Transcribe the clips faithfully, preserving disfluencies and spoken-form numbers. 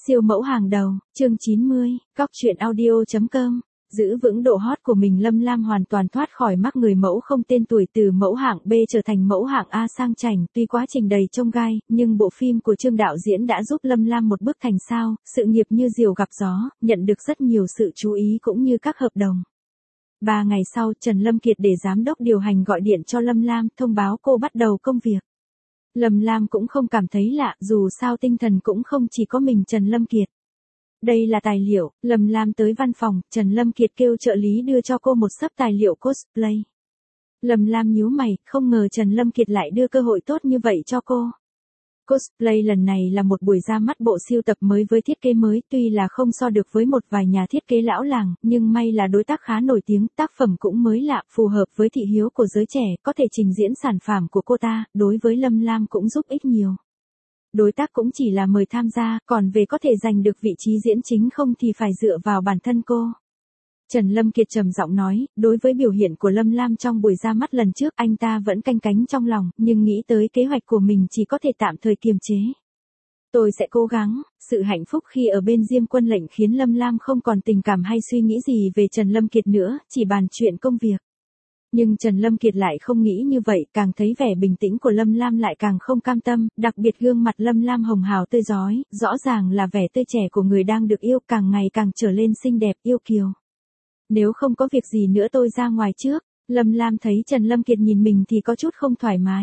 Siêu mẫu hàng đầu, chương chín mươi, góc truyện audio chấm com. Giữ vững độ hot của mình, Lâm Lam hoàn toàn thoát khỏi mắc người mẫu không tên tuổi, từ mẫu hạng B trở thành mẫu hạng A sang chảnh. Tuy quá trình đầy chông gai, nhưng bộ phim của Trương đạo diễn đã giúp Lâm Lam một bước thành sao, sự nghiệp như diều gặp gió, nhận được rất nhiều sự chú ý cũng như các hợp đồng. Ba ngày sau, Trần Lâm Kiệt để giám đốc điều hành gọi điện cho Lâm Lam, thông báo cô bắt đầu công việc. Lâm Lam cũng không cảm thấy lạ, dù sao tinh thần cũng không chỉ có mình Trần Lâm Kiệt. Đây là tài liệu. Lâm Lam tới văn phòng, Trần Lâm Kiệt kêu trợ lý đưa cho cô một xấp tài liệu cosplay. Lâm Lam nhíu mày, không ngờ Trần Lâm Kiệt lại đưa cơ hội tốt như vậy cho cô. Cosplay lần này là một buổi ra mắt bộ sưu tập mới với thiết kế mới, tuy là không so được với một vài nhà thiết kế lão làng, nhưng may là đối tác khá nổi tiếng, tác phẩm cũng mới lạ, phù hợp với thị hiếu của giới trẻ, có thể trình diễn sản phẩm của cô ta, đối với Lâm Lam cũng giúp ích nhiều. Đối tác cũng chỉ là mời tham gia, còn về có thể giành được vị trí diễn chính không thì phải dựa vào bản thân cô. Trần Lâm Kiệt trầm giọng nói, đối với biểu hiện của Lâm Lam trong buổi ra mắt lần trước, anh ta vẫn canh cánh trong lòng, nhưng nghĩ tới kế hoạch của mình chỉ có thể tạm thời kiềm chế. Tôi sẽ cố gắng. Sự hạnh phúc khi ở bên Diêm Quân Lệnh khiến Lâm Lam không còn tình cảm hay suy nghĩ gì về Trần Lâm Kiệt nữa, chỉ bàn chuyện công việc. Nhưng Trần Lâm Kiệt lại không nghĩ như vậy, càng thấy vẻ bình tĩnh của Lâm Lam lại càng không cam tâm, đặc biệt gương mặt Lâm Lam hồng hào tươi rói, rõ ràng là vẻ tươi trẻ của người đang được yêu, càng ngày càng trở lên xinh đẹp yêu kiều. Nếu không có việc gì nữa tôi ra ngoài trước. Lâm Lam thấy Trần Lâm Kiệt nhìn mình thì có chút không thoải mái.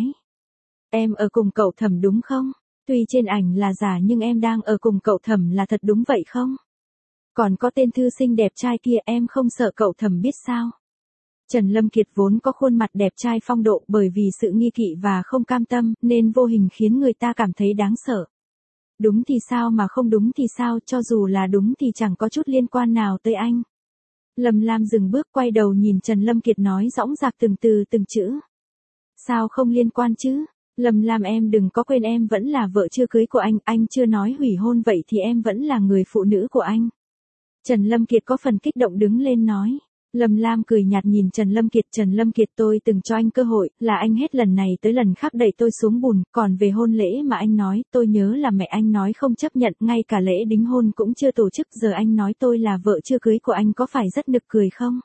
Em ở cùng cậu Thẩm đúng không? Tuy trên ảnh là giả nhưng em đang ở cùng cậu Thẩm là thật đúng vậy không? Còn có tên thư sinh đẹp trai kia, em không sợ cậu Thẩm biết sao? Trần Lâm Kiệt vốn có khuôn mặt đẹp trai phong độ, bởi vì sự nghi kỵ và không cam tâm, nên vô hình khiến người ta cảm thấy đáng sợ. Đúng thì sao mà không đúng thì sao, cho dù là đúng thì chẳng có chút liên quan nào tới anh. Lâm Lam dừng bước quay đầu nhìn Trần Lâm Kiệt nói dõng dạc từng từ từng chữ. Sao không liên quan chứ? Lâm Lam, em đừng có quên em vẫn là vợ chưa cưới của anh, anh chưa nói hủy hôn vậy thì em vẫn là người phụ nữ của anh. Trần Lâm Kiệt có phần kích động đứng lên nói. Lâm Lam cười nhạt nhìn Trần Lâm Kiệt, Trần Lâm Kiệt tôi từng cho anh cơ hội, là anh hết lần này tới lần khác đẩy tôi xuống bùn, còn về hôn lễ mà anh nói, tôi nhớ là mẹ anh nói không chấp nhận, ngay cả lễ đính hôn cũng chưa tổ chức, giờ anh nói tôi là vợ chưa cưới của anh, có phải rất nực cười không?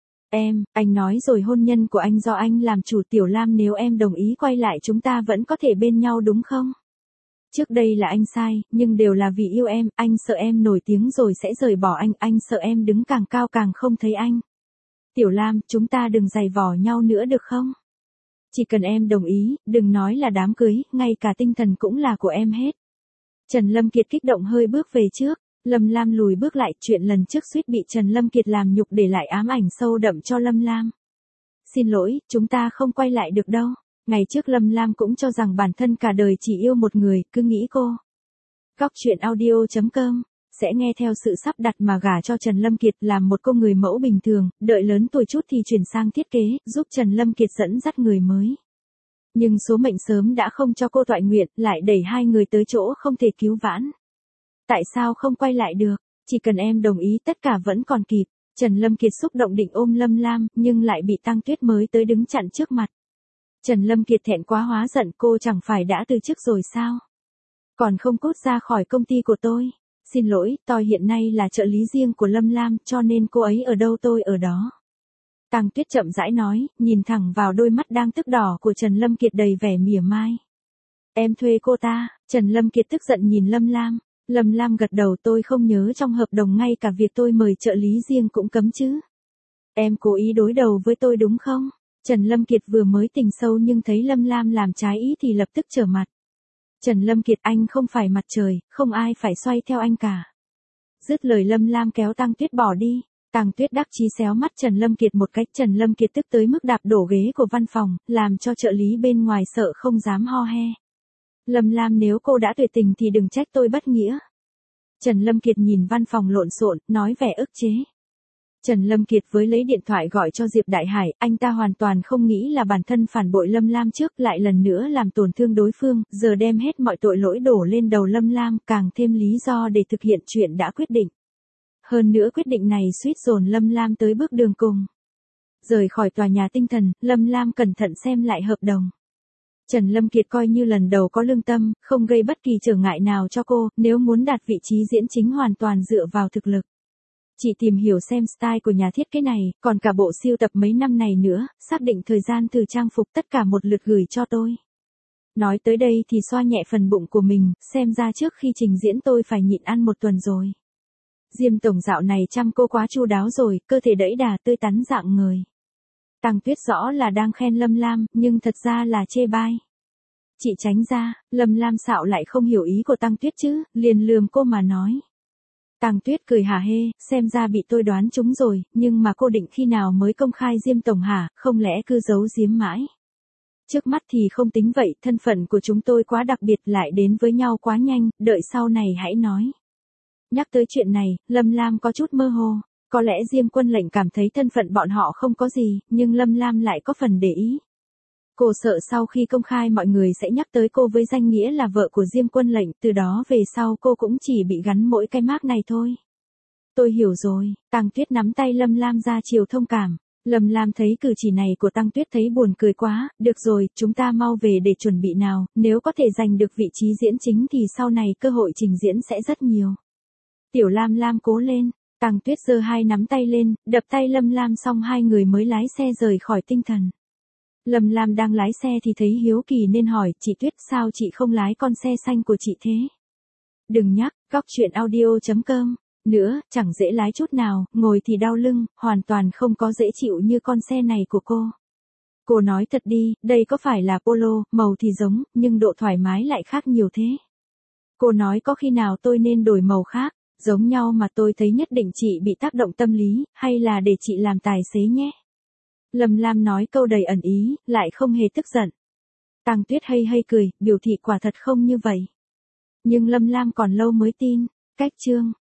Em, anh nói rồi hôn nhân của anh do anh làm chủ. Tiểu Lam, nếu em đồng ý quay lại chúng ta vẫn có thể bên nhau đúng không? Trước đây là anh sai, nhưng đều là vì yêu em, anh sợ em nổi tiếng rồi sẽ rời bỏ anh, anh sợ em đứng càng cao càng không thấy anh. Tiểu Lam, chúng ta đừng giày vò nhau nữa được không? Chỉ cần em đồng ý, đừng nói là đám cưới, ngay cả tinh thần cũng là của em hết. Trần Lâm Kiệt kích động hơi bước về trước. Lâm Lam lùi bước lại, chuyện lần trước suýt bị Trần Lâm Kiệt làm nhục để lại ám ảnh sâu đậm cho Lâm Lam. Xin lỗi, chúng ta không quay lại được đâu. Ngày trước Lâm Lam cũng cho rằng bản thân cả đời chỉ yêu một người, cứ nghĩ cô. Góc truyện audio chấm com sẽ nghe theo sự sắp đặt mà gả cho Trần Lâm Kiệt, làm một cô người mẫu bình thường, đợi lớn tuổi chút thì chuyển sang thiết kế, giúp Trần Lâm Kiệt dẫn dắt người mới. Nhưng số mệnh sớm đã không cho cô toại nguyện, lại đẩy hai người tới chỗ không thể cứu vãn. Tại sao không quay lại được? Chỉ cần em đồng ý tất cả vẫn còn kịp. Trần Lâm Kiệt xúc động định ôm Lâm Lam, nhưng lại bị Tăng Tuyết mới tới đứng chặn trước mặt. Trần Lâm Kiệt thẹn quá hóa giận, cô chẳng phải đã từ chức rồi sao? Còn không cút ra khỏi công ty của tôi. Xin lỗi, tôi hiện nay là trợ lý riêng của Lâm Lam, cho nên cô ấy ở đâu tôi ở đó. Tăng Tuyết chậm rãi nói, nhìn thẳng vào đôi mắt đang tức đỏ của Trần Lâm Kiệt đầy vẻ mỉa mai. Em thuê cô ta. Trần Lâm Kiệt tức giận nhìn Lâm Lam. Lâm Lam gật đầu, tôi không nhớ trong hợp đồng ngay cả việc tôi mời trợ lý riêng cũng cấm chứ. Em cố ý đối đầu với tôi đúng không? Trần Lâm Kiệt vừa mới tỉnh sâu nhưng thấy Lâm Lam làm trái ý thì lập tức trở mặt. Trần Lâm Kiệt, anh không phải mặt trời, không ai phải xoay theo anh cả. Dứt lời Lâm Lam kéo Tăng Tuyết bỏ đi. Tăng Tuyết đắc chí xéo mắt Trần Lâm Kiệt một cách. Trần Lâm Kiệt tức tới mức đạp đổ ghế của văn phòng, làm cho trợ lý bên ngoài sợ không dám ho he. Lâm Lam, nếu cô đã tuyệt tình thì đừng trách tôi bất nghĩa. Trần Lâm Kiệt nhìn văn phòng lộn xộn, nói vẻ ức chế. Trần Lâm Kiệt với lấy điện thoại gọi cho Diệp Đại Hải, anh ta hoàn toàn không nghĩ là bản thân phản bội Lâm Lam trước, lại lần nữa làm tổn thương đối phương, giờ đem hết mọi tội lỗi đổ lên đầu Lâm Lam, càng thêm lý do để thực hiện chuyện đã quyết định. Hơn nữa quyết định này suýt dồn Lâm Lam tới bước đường cùng. Rời khỏi tòa nhà tinh thần, Lâm Lam cẩn thận xem lại hợp đồng. Trần Lâm Kiệt coi như lần đầu có lương tâm, không gây bất kỳ trở ngại nào cho cô, nếu muốn đạt vị trí diễn chính hoàn toàn dựa vào thực lực. Chị tìm hiểu xem style của nhà thiết kế này, còn cả bộ siêu tập mấy năm này nữa, xác định thời gian từ trang phục tất cả một lượt gửi cho tôi. Nói tới đây thì xoa nhẹ phần bụng của mình, xem ra trước khi trình diễn tôi phải nhịn ăn một tuần rồi. Diêm tổng dạo này chăm cô quá chu đáo rồi, cơ thể đẫy đà tươi tắn dạng người. Tăng Tuyết rõ là đang khen Lâm Lam, nhưng thật ra là chê bai. Chị tránh ra, Lâm Lam xạo lại không hiểu ý của Tăng Tuyết chứ, liền lườm cô mà nói. Tăng Tuyết cười hả hê, xem ra bị tôi đoán trúng rồi, nhưng mà cô định khi nào mới công khai Diêm tổng hả, không lẽ cứ giấu giếm mãi. Trước mắt thì không tính vậy, thân phận của chúng tôi quá đặc biệt lại đến với nhau quá nhanh, đợi sau này hãy nói. Nhắc tới chuyện này, Lâm Lam có chút mơ hồ. Có lẽ Diêm Quân Lệnh cảm thấy thân phận bọn họ không có gì, nhưng Lâm Lam lại có phần để ý. Cô sợ sau khi công khai mọi người sẽ nhắc tới cô với danh nghĩa là vợ của Diêm Quân Lệnh, từ đó về sau cô cũng chỉ bị gắn mỗi cái mác này thôi. Tôi hiểu rồi, Tăng Tuyết nắm tay Lâm Lam ra chiều thông cảm. Lâm Lam thấy cử chỉ này của Tăng Tuyết thấy buồn cười quá, được rồi, chúng ta mau về để chuẩn bị nào, nếu có thể giành được vị trí diễn chính thì sau này cơ hội trình diễn sẽ rất nhiều. Tiểu Lam Lam cố lên. Tăng Tuyết giơ hai nắm tay lên, đập tay Lâm Lam xong hai người mới lái xe rời khỏi tinh thần. Lâm Lam đang lái xe thì thấy hiếu kỳ nên hỏi, chị Tuyết sao chị không lái con xe xanh của chị thế? Đừng nhắc, góc chuyện audio chấm com. Nữa, chẳng dễ lái chút nào, ngồi thì đau lưng, hoàn toàn không có dễ chịu như con xe này của cô. Cô nói thật đi, đây có phải là Polo, màu thì giống, nhưng độ thoải mái lại khác nhiều thế. Cô nói có khi nào tôi nên đổi màu khác? Giống nhau mà tôi thấy nhất định chị bị tác động tâm lý, hay là để chị làm tài xế nhé. Lâm Lam nói câu đầy ẩn ý, lại không hề tức giận. Tăng Tuyết hay hay cười, biểu thị quả thật không như vậy. Nhưng Lâm Lam còn lâu mới tin. Cách chương